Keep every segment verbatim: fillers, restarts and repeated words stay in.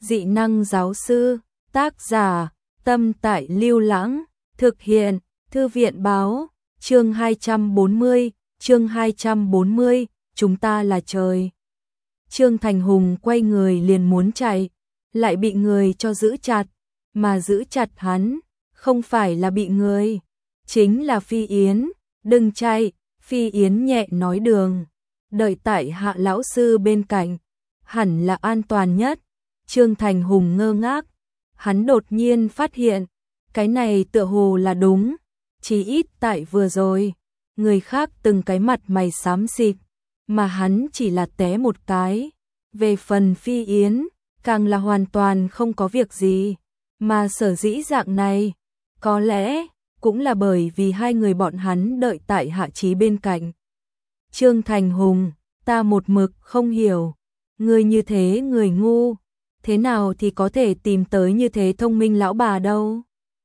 Dị năng giáo sư, tác giả, Tâm Tại Lưu Lãng, thực hiện, Thư viện báo, chương hai trăm bốn mươi, chương hai trăm bốn mươi, chúng ta là trời. Trương Thành Hùng quay người liền muốn chạy, lại bị người cho giữ chặt, mà giữ chặt hắn, không phải là bị người, chính là Phi Yến, đừng chạy, Phi Yến nhẹ nói đường, đợi tại Hạ lão sư bên cạnh, hẳn là an toàn nhất. Trương Thành Hùng ngơ ngác, hắn đột nhiên phát hiện, cái này tựa hồ là đúng, chỉ ít tại vừa rồi, người khác từng cái mặt mày xám xịt, mà hắn chỉ là té một cái. Về phần Phi Yến, càng là hoàn toàn không có việc gì, mà sở dĩ dạng này, có lẽ cũng là bởi vì hai người bọn hắn đợi tại Hạ Chí bên cạnh. Trương Thành Hùng, ta một mực không hiểu, người như thế người ngu, thế nào thì có thể tìm tới như thế thông minh lão bà đâu.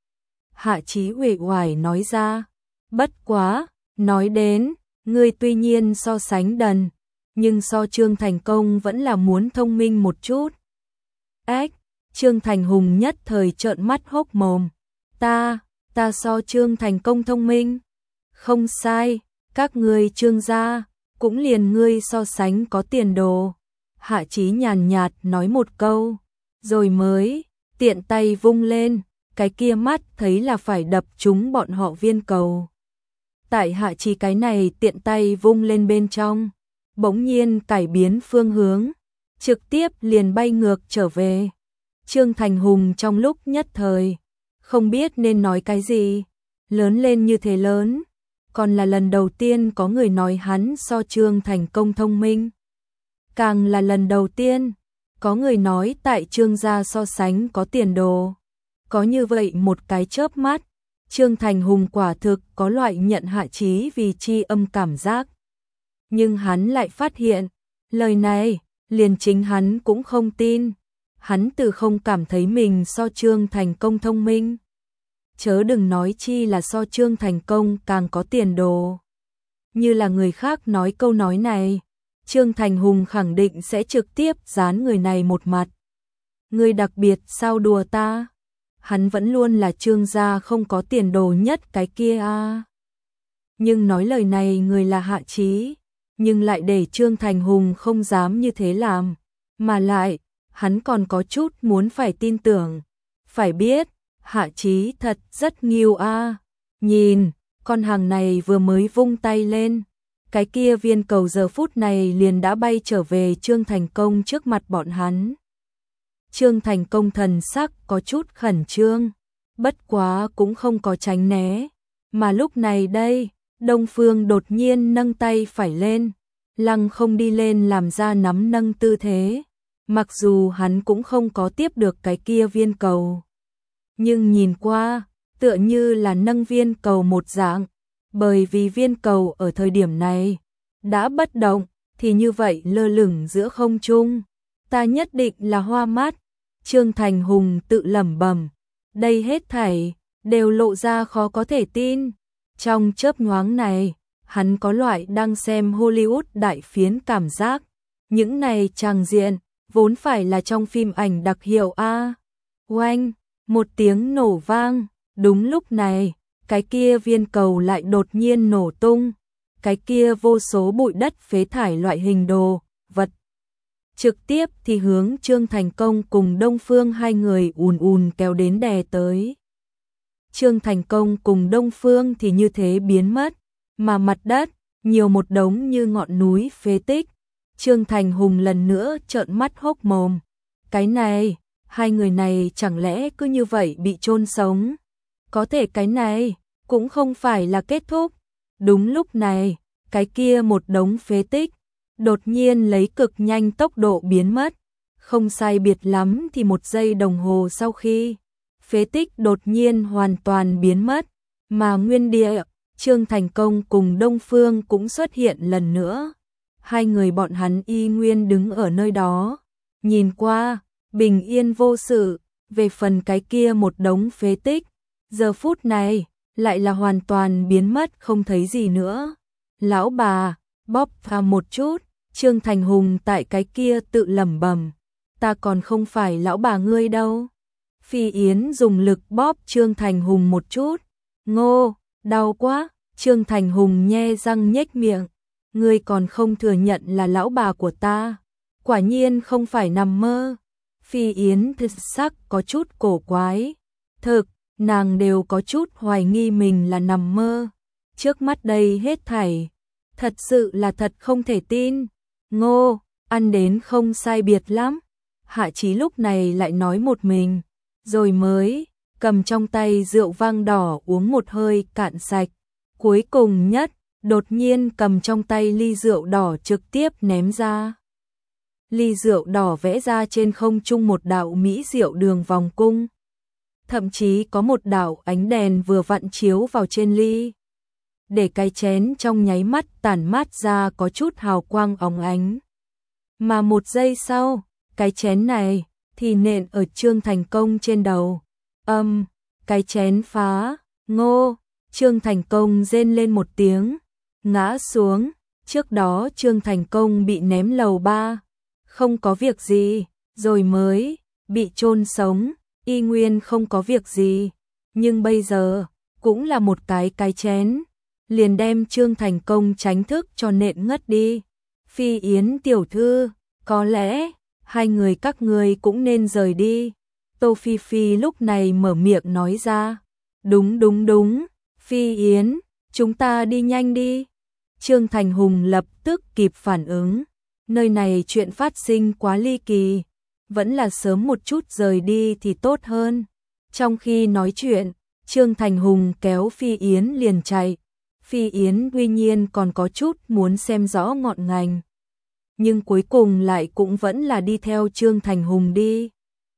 Hạ Chí uể oải nói ra, bất quá, nói đến, ngươi tuy nhiên so sánh đần, nhưng so Trương Thành Công vẫn là muốn thông minh một chút. Ếch, Trương Thành Hùng nhất thời trợn mắt hốc mồm, ta, ta so Trương Thành Công thông minh, không sai, các ngươi Trương gia, cũng liền ngươi so sánh có tiền đồ. Hạ Chí nhàn nhạt nói một câu, rồi mới tiện tay vung lên, cái kia mắt thấy là phải đập trúng bọn họ viên cầu. Tại Hạ Chí cái này tiện tay vung lên bên trong, bỗng nhiên cải biến phương hướng, trực tiếp liền bay ngược trở về. Trương Thành Hùng trong lúc nhất thời, không biết nên nói cái gì, lớn lên như thế lớn, còn là lần đầu tiên có người nói hắn so Trương Thành Công thông minh. Càng là lần đầu tiên, có người nói tại Trương gia so sánh có tiền đồ. Có như vậy một cái chớp mắt, Trương Thành Hùng quả thực có loại nhận Hạ Chí vì tri âm cảm giác. Nhưng hắn lại phát hiện, lời này, liền chính hắn cũng không tin. Hắn từ không cảm thấy mình so Trương Thành Công thông minh. Chớ đừng nói chi là so Trương Thành Công càng có tiền đồ. Như là người khác nói câu nói này, Trương Thành Hùng khẳng định sẽ trực tiếp dán người này một mặt. Người đặc biệt sao đùa ta? Hắn vẫn luôn là Trương gia không có tiền đồ nhất cái kia à. Nhưng nói lời này người là Hạ Chí, nhưng lại để Trương Thành Hùng không dám như thế làm. Mà lại, hắn còn có chút muốn phải tin tưởng. Phải biết, Hạ Chí thật rất nghiêu a. Nhìn, con hàng này vừa mới vung tay lên, cái kia viên cầu giờ phút này liền đã bay trở về Trương Thành Công trước mặt bọn hắn. Trương Thành Công thần sắc có chút khẩn trương, bất quá cũng không có tránh né. Mà lúc này đây, Đông Phương đột nhiên nâng tay phải lên, lăng không đi lên làm ra nắm nâng tư thế. Mặc dù hắn cũng không có tiếp được cái kia viên cầu, nhưng nhìn qua, tựa như là nâng viên cầu một dạng, bởi vì viên cầu ở thời điểm này đã bất động, thì như vậy lơ lửng giữa không trung. Ta nhất định là hoa mắt. Trương Thành Hùng tự lẩm bẩm, đây hết thảy đều lộ ra khó có thể tin. Trong chớp nhoáng này, hắn có loại đang xem Hollywood đại phiến cảm giác. Những này tràng diện vốn phải là trong phim ảnh đặc hiệu a. Oanh, một tiếng nổ vang, đúng lúc này, cái kia viên cầu lại đột nhiên nổ tung, cái kia vô số bụi đất phế thải loại hình đồ vật trực tiếp thì hướng Trương Thành Công cùng Đông Phương hai người ùn ùn kéo đến đè tới. Trương Thành Công cùng Đông Phương thì như thế biến mất, mà mặt đất nhiều một đống như ngọn núi phế tích. Trương Thành Hùng lần nữa trợn mắt hốc mồm. Cái này, hai người này chẳng lẽ cứ như vậy bị chôn sống? Có thể cái này cũng không phải là kết thúc. Đúng lúc này, cái kia một đống phế tích đột nhiên lấy cực nhanh tốc độ biến mất. Không sai biệt lắm thì một giây đồng hồ sau khi phế tích đột nhiên hoàn toàn biến mất, mà nguyên địa, Trương Thành Công cùng Đông Phương cũng xuất hiện lần nữa. Hai người bọn hắn y nguyên đứng ở nơi đó, nhìn qua, bình yên vô sự. Về phần cái kia một đống phế tích, giờ phút này lại là hoàn toàn biến mất không thấy gì nữa. Lão bà, bóp pha một chút, Trương Thành Hùng tại cái kia tự lẩm bẩm. ta còn không phải lão bà ngươi đâu. Phi Yến dùng lực bóp Trương Thành Hùng một chút. Ngô, đau quá. Trương Thành Hùng nhe răng nhếch miệng. Ngươi còn không thừa nhận là lão bà của ta. Quả nhiên không phải nằm mơ. Phi Yến thực sắc có chút cổ quái. Thực, nàng đều có chút hoài nghi mình là nằm mơ. Trước mắt đây hết thảy. Thật sự là thật không thể tin. Ngô, ăn đến không sai biệt lắm. Hạ Chí lúc này lại nói một mình. Rồi mới cầm trong tay rượu vang đỏ uống một hơi cạn sạch. Cuối cùng nhất, đột nhiên cầm trong tay ly rượu đỏ trực tiếp ném ra. Ly rượu đỏ vẽ ra trên không trung một đạo mỹ diệu đường vòng cung. Thậm chí có một đạo ánh đèn vừa vặn chiếu vào trên ly. Để cái chén trong nháy mắt tản mát ra có chút hào quang óng ánh. Mà một giây sau, cái chén này thì nện ở Trương Thành Công trên đầu. Âm, um, cái chén phá. Ngô, Trương Thành Công rên lên một tiếng, ngã xuống. Trước đó Trương Thành Công bị ném lầu ba, không có việc gì, rồi mới bị chôn sống, y nguyên không có việc gì. Nhưng bây giờ, cũng là một cái cái chén, liền đem Trương Thành Công tránh thức cho nện ngất đi. Phi Yến tiểu thư, có lẽ hai người các ngươi cũng nên rời đi. Tô Phi Phi lúc này mở miệng nói ra. Đúng đúng đúng, Phi Yến, chúng ta đi nhanh đi. Trương Thành Hùng lập tức kịp phản ứng. Nơi này chuyện phát sinh quá ly kỳ, vẫn là sớm một chút rời đi thì tốt hơn. Trong khi nói chuyện, Trương Thành Hùng kéo Phi Yến liền chạy. Phi Yến tuy nhiên còn có chút muốn xem rõ ngọn ngành, nhưng cuối cùng lại cũng vẫn là đi theo Trương Thành Hùng đi.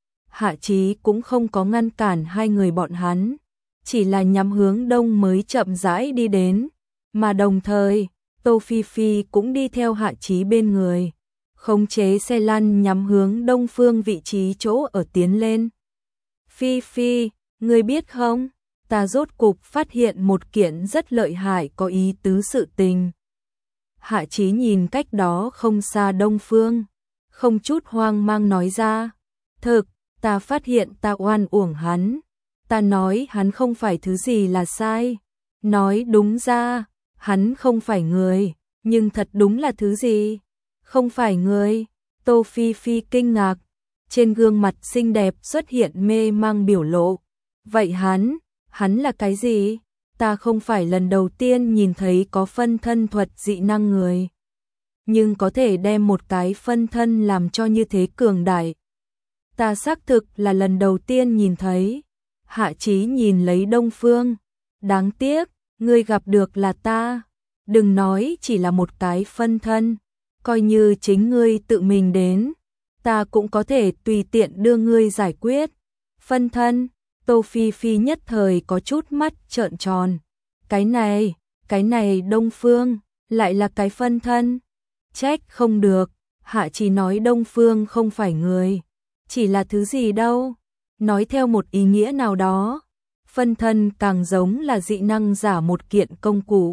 Hạ Chí cũng không có ngăn cản hai người bọn hắn, chỉ là nhắm hướng đông mới chậm rãi đi đến, mà đồng thời, Tô Phi Phi cũng đi theo Hạ Chí bên người, khống chế xe lăn nhắm hướng đông phương vị trí chỗ ở tiến lên. Phi Phi, ngươi biết không, ta rốt cục phát hiện một kiện rất lợi hại có ý tứ sự tình. Hạ Chí nhìn cách đó không xa đông phương, không chút hoang mang nói ra. Thực, ta phát hiện ta oan uổng hắn. Ta nói hắn không phải thứ gì là sai. Nói đúng ra, hắn không phải người, nhưng thật đúng là thứ gì? Không phải người. Tô Phi Phi kinh ngạc, trên gương mặt xinh đẹp xuất hiện mê mang biểu lộ. Vậy hắn, hắn là cái gì? Ta không phải lần đầu tiên nhìn thấy có phân thân thuật dị năng người, nhưng có thể đem một cái phân thân làm cho như thế cường đại. Ta xác thực là lần đầu tiên nhìn thấy. Hạ Chí nhìn lấy Đông Phương. Đáng tiếc, ngươi gặp được là ta. Đừng nói chỉ là một cái phân thân, coi như chính ngươi tự mình đến, ta cũng có thể tùy tiện đưa ngươi giải quyết. Phân thân, Tô Phi Phi nhất thời có chút mắt trợn tròn. Cái này, cái này Đông Phương, lại là cái phân thân. Trách không được, Hạ Chí nói Đông Phương không phải người, chỉ là thứ gì đâu. Nói theo một ý nghĩa nào đó, phân thân càng giống là dị năng giả một kiện công cụ,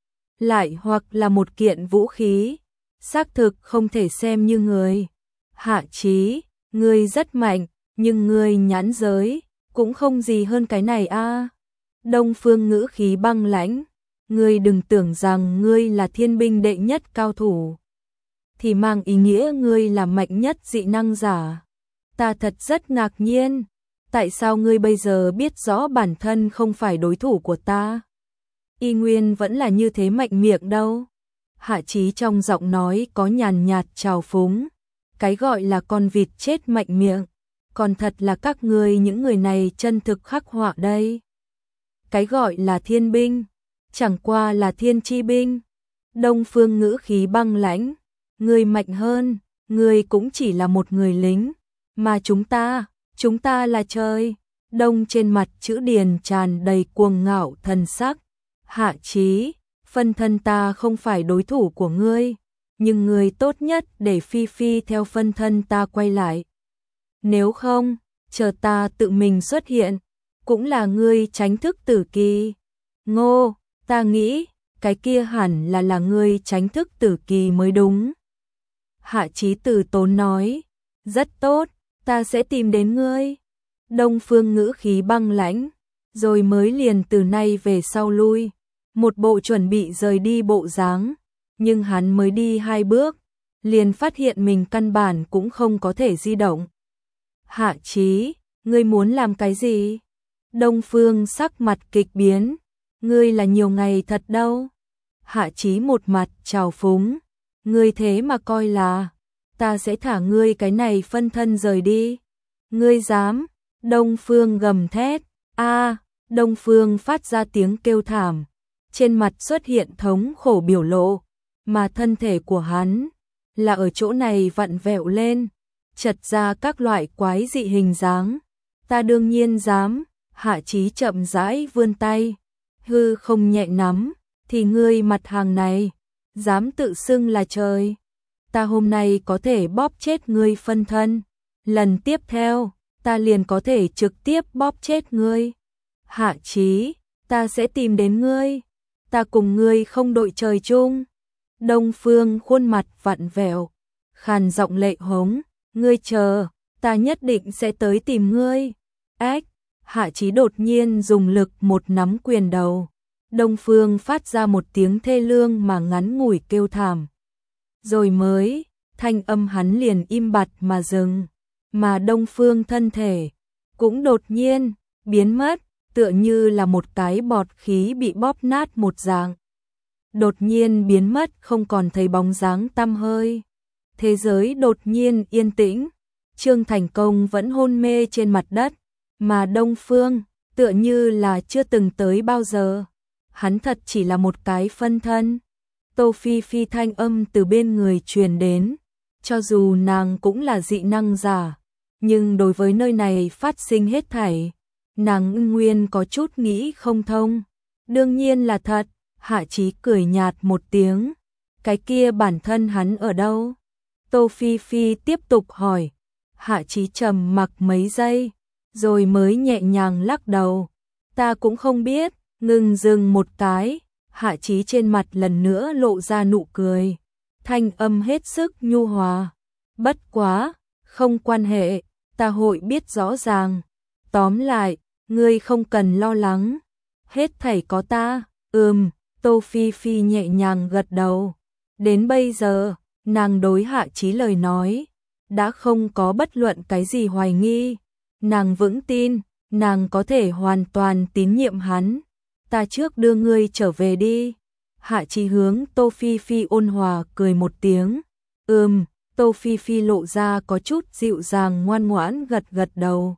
lại hoặc là một kiện vũ khí, xác thực không thể xem như người. Hạ Chí, ngươi rất mạnh, nhưng ngươi nhãn giới cũng không gì hơn cái này a. À. Đông Phương ngữ khí băng lãnh, ngươi đừng tưởng rằng ngươi là thiên binh đệ nhất cao thủ, thì mang ý nghĩa ngươi là mạnh nhất dị năng giả. Ta thật rất ngạc nhiên, tại sao ngươi bây giờ biết rõ bản thân không phải đối thủ của ta? Y nguyên vẫn là như thế mạnh miệng đâu. Hạ Chí trong giọng nói có nhàn nhạt trào phúng. Cái gọi là con vịt chết mạnh miệng, còn thật là các ngươi những người này chân thực khắc họa đây. Cái gọi là thiên binh, chẳng qua là thiên chi binh. Đông Phương ngữ khí băng lãnh, ngươi mạnh hơn, ngươi cũng chỉ là một người lính, mà chúng ta, chúng ta là trời. Đông trên mặt chữ điền tràn đầy cuồng ngạo thần sắc. Hạ Chí, phân thân ta không phải đối thủ của ngươi, nhưng ngươi tốt nhất để Phi Phi theo phân thân ta quay lại. Nếu không, chờ ta tự mình xuất hiện, cũng là ngươi tránh thức tử kỳ. Ngô, ta nghĩ, cái kia hẳn là là ngươi tránh thức tử kỳ mới đúng. Hạ Chí từ tốn nói, Rất tốt, ta sẽ tìm đến ngươi. Đông Phương ngữ khí băng lãnh, rồi mới liền từ nay về sau lui. Một bộ chuẩn bị rời đi bộ dáng, nhưng hắn mới đi hai bước, liền phát hiện mình căn bản cũng không có thể di động. Hạ Chí, ngươi muốn làm cái gì? Đông Phương sắc mặt kịch biến, ngươi là nhiều ngày thật đâu. Hạ Chí một mặt trào phúng, ngươi thế mà coi là ta sẽ thả ngươi cái này phân thân rời đi. Ngươi dám? Đông Phương gầm thét, a, Đông Phương phát ra tiếng kêu thảm, trên mặt xuất hiện thống khổ biểu lộ, mà thân thể của hắn là ở chỗ này vặn vẹo lên, chật ra các loại quái dị hình dáng. Ta đương nhiên dám. Hạ Chí chậm rãi vươn tay, hư không nhẹ nắm, thì ngươi mặt hàng này, dám tự xưng là trời. Ta hôm nay có thể bóp chết ngươi phân thân, lần tiếp theo, ta liền có thể trực tiếp bóp chết ngươi. Hạ Chí, ta sẽ tìm đến ngươi, ta cùng ngươi không đội trời chung. Đông Phương khuôn mặt vặn vẹo, khàn giọng lệ hống, ngươi chờ, ta nhất định sẽ tới tìm ngươi. Ách! Hạ Chí đột nhiên dùng lực một nắm quyền đầu. Đông Phương phát ra một tiếng thê lương mà ngắn ngủi kêu thảm. Rồi mới, thanh âm hắn liền im bặt mà dừng. Mà Đông Phương thân thể cũng đột nhiên biến mất, tựa như là một cái bọt khí bị bóp nát một dạng. Đột nhiên biến mất, không còn thấy bóng dáng tăm hơi. Thế giới đột nhiên yên tĩnh. Trương Thành Công vẫn hôn mê trên mặt đất, mà Đông Phương tựa như là chưa từng tới bao giờ. Hắn thật chỉ là một cái phân thân. Tô Phi Phi thanh âm từ bên người truyền đến, cho dù nàng cũng là dị năng giả, nhưng đối với nơi này phát sinh hết thảy, nàng nguyên có chút nghĩ không thông. Đương nhiên là thật. Hạ Chí cười nhạt một tiếng, cái kia bản thân hắn ở đâu? Tô Phi Phi tiếp tục hỏi. Hạ Chí trầm mặc mấy giây, rồi mới nhẹ nhàng lắc đầu. Ta cũng không biết. Ngừng dừng một cái, Hạ Chí trên mặt lần nữa lộ ra nụ cười, thanh âm hết sức nhu hòa. Bất quá, không quan hệ, ta hội biết rõ ràng. Tóm lại, ngươi không cần lo lắng, hết thảy có ta. Ừm, Tô Phi Phi nhẹ nhàng gật đầu. Đến bây giờ, nàng đối Hạ Chí lời nói đã không có bất luận cái gì hoài nghi. Nàng vững tin, nàng có thể hoàn toàn tín nhiệm hắn. Ta trước đưa ngươi trở về đi. Hạ Chí hướng Tô Phi Phi ôn hòa cười một tiếng. Ừm, Tô Phi Phi lộ ra có chút dịu dàng ngoan ngoãn gật gật đầu.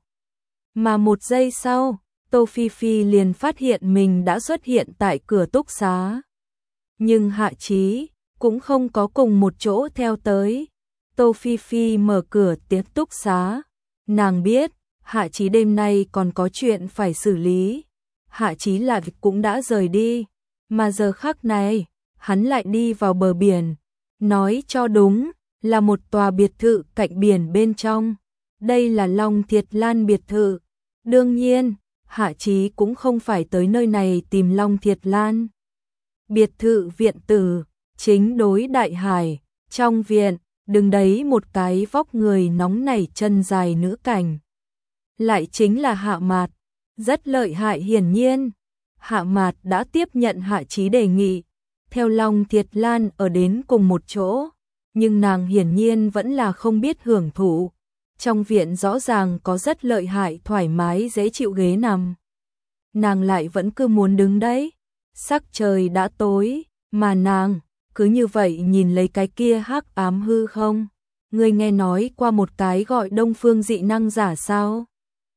Mà một giây sau, Tô Phi Phi liền phát hiện mình đã xuất hiện tại cửa túc xá. Nhưng Hạ Chí cũng không có cùng một chỗ theo tới. Tô Phi Phi mở cửa tiến túc xá. Nàng biết, Hạ Chí đêm nay còn có chuyện phải xử lý. Hạ Chí là cũng đã rời đi, mà giờ khắc này, hắn lại đi vào bờ biển. Nói cho đúng, là một tòa biệt thự cạnh biển bên trong. Đây là Long Thiệt Lan biệt thự. Đương nhiên, Hạ Chí cũng không phải tới nơi này tìm Long Thiệt Lan. Biệt thự viện tử, chính đối đại hải, trong viện, đứng đấy một cái vóc người nóng nảy chân dài nữ cảnh. Lại chính là Hạ Mạt. Rất lợi hại hiển nhiên. Hạ Mạt đã tiếp nhận Hạ Chí đề nghị, theo Long Thiệt Lan ở đến cùng một chỗ, nhưng nàng hiển nhiên vẫn là không biết hưởng thụ. Trong viện rõ ràng có rất lợi hại thoải mái dễ chịu ghế nằm. Nàng lại vẫn cứ muốn đứng đấy. Sắc trời đã tối, mà nàng cứ như vậy nhìn lấy cái kia hắc ám hư không. Ngươi nghe nói qua một cái gọi Đông Phương dị năng giả sao?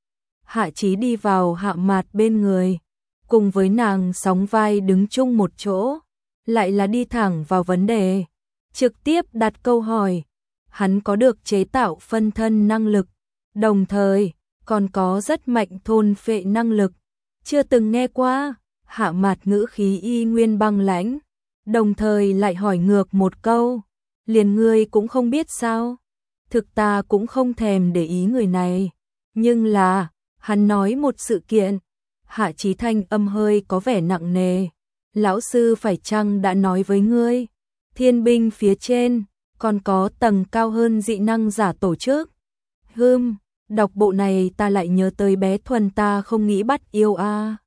Hạ Chí đi vào Hạ Mạt bên người, cùng với nàng sóng vai đứng chung một chỗ, lại là đi thẳng vào vấn đề, trực tiếp đặt câu hỏi. Hắn có được chế tạo phân thân năng lực, đồng thời còn có rất mạnh thôn phệ năng lực. Chưa từng nghe qua. Hạ Mạt ngữ khí y nguyên băng lãnh, đồng thời lại hỏi ngược một câu, liền ngươi cũng không biết sao? Thực ta cũng không thèm để ý người này, nhưng là hắn nói một sự kiện. Hạ Chí thanh âm hơi có vẻ nặng nề. Lão sư phải chăng đã nói với ngươi, thiên binh phía trên còn có tầng cao hơn dị năng giả tổ chức? Hưm, đọc bộ này ta lại nhớ tới bé Thuần ta không nghĩ bắt yêu a.